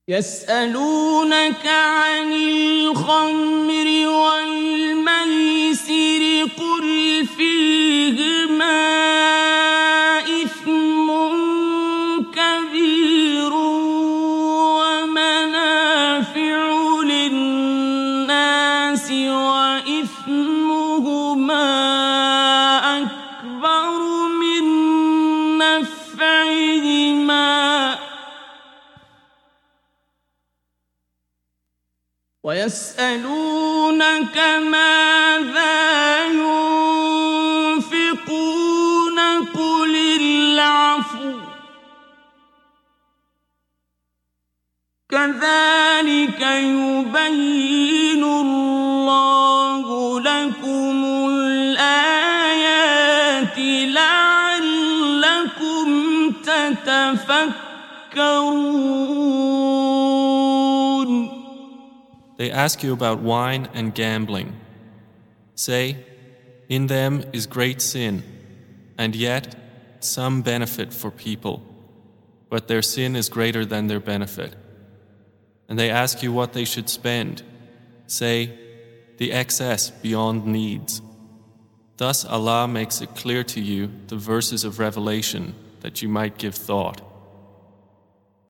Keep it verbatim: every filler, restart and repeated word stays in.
يسألونك عن الخمر والميسر قل فيهما إثم كبير ومنافع للناس وإثمهما أكبر من نفعهما ويسألونك ماذا ينفقون قل العفو كذلك يبين الله لكم الآيات لعلكم تتفكرون. They ask you about wine and gambling. Say, in them is great sin, and yet some benefit for people, but their sin is greater than their benefit. And they ask you what they should spend. Say, the excess beyond needs. Thus Allah makes it clear to you the verses of revelation that you might give thought.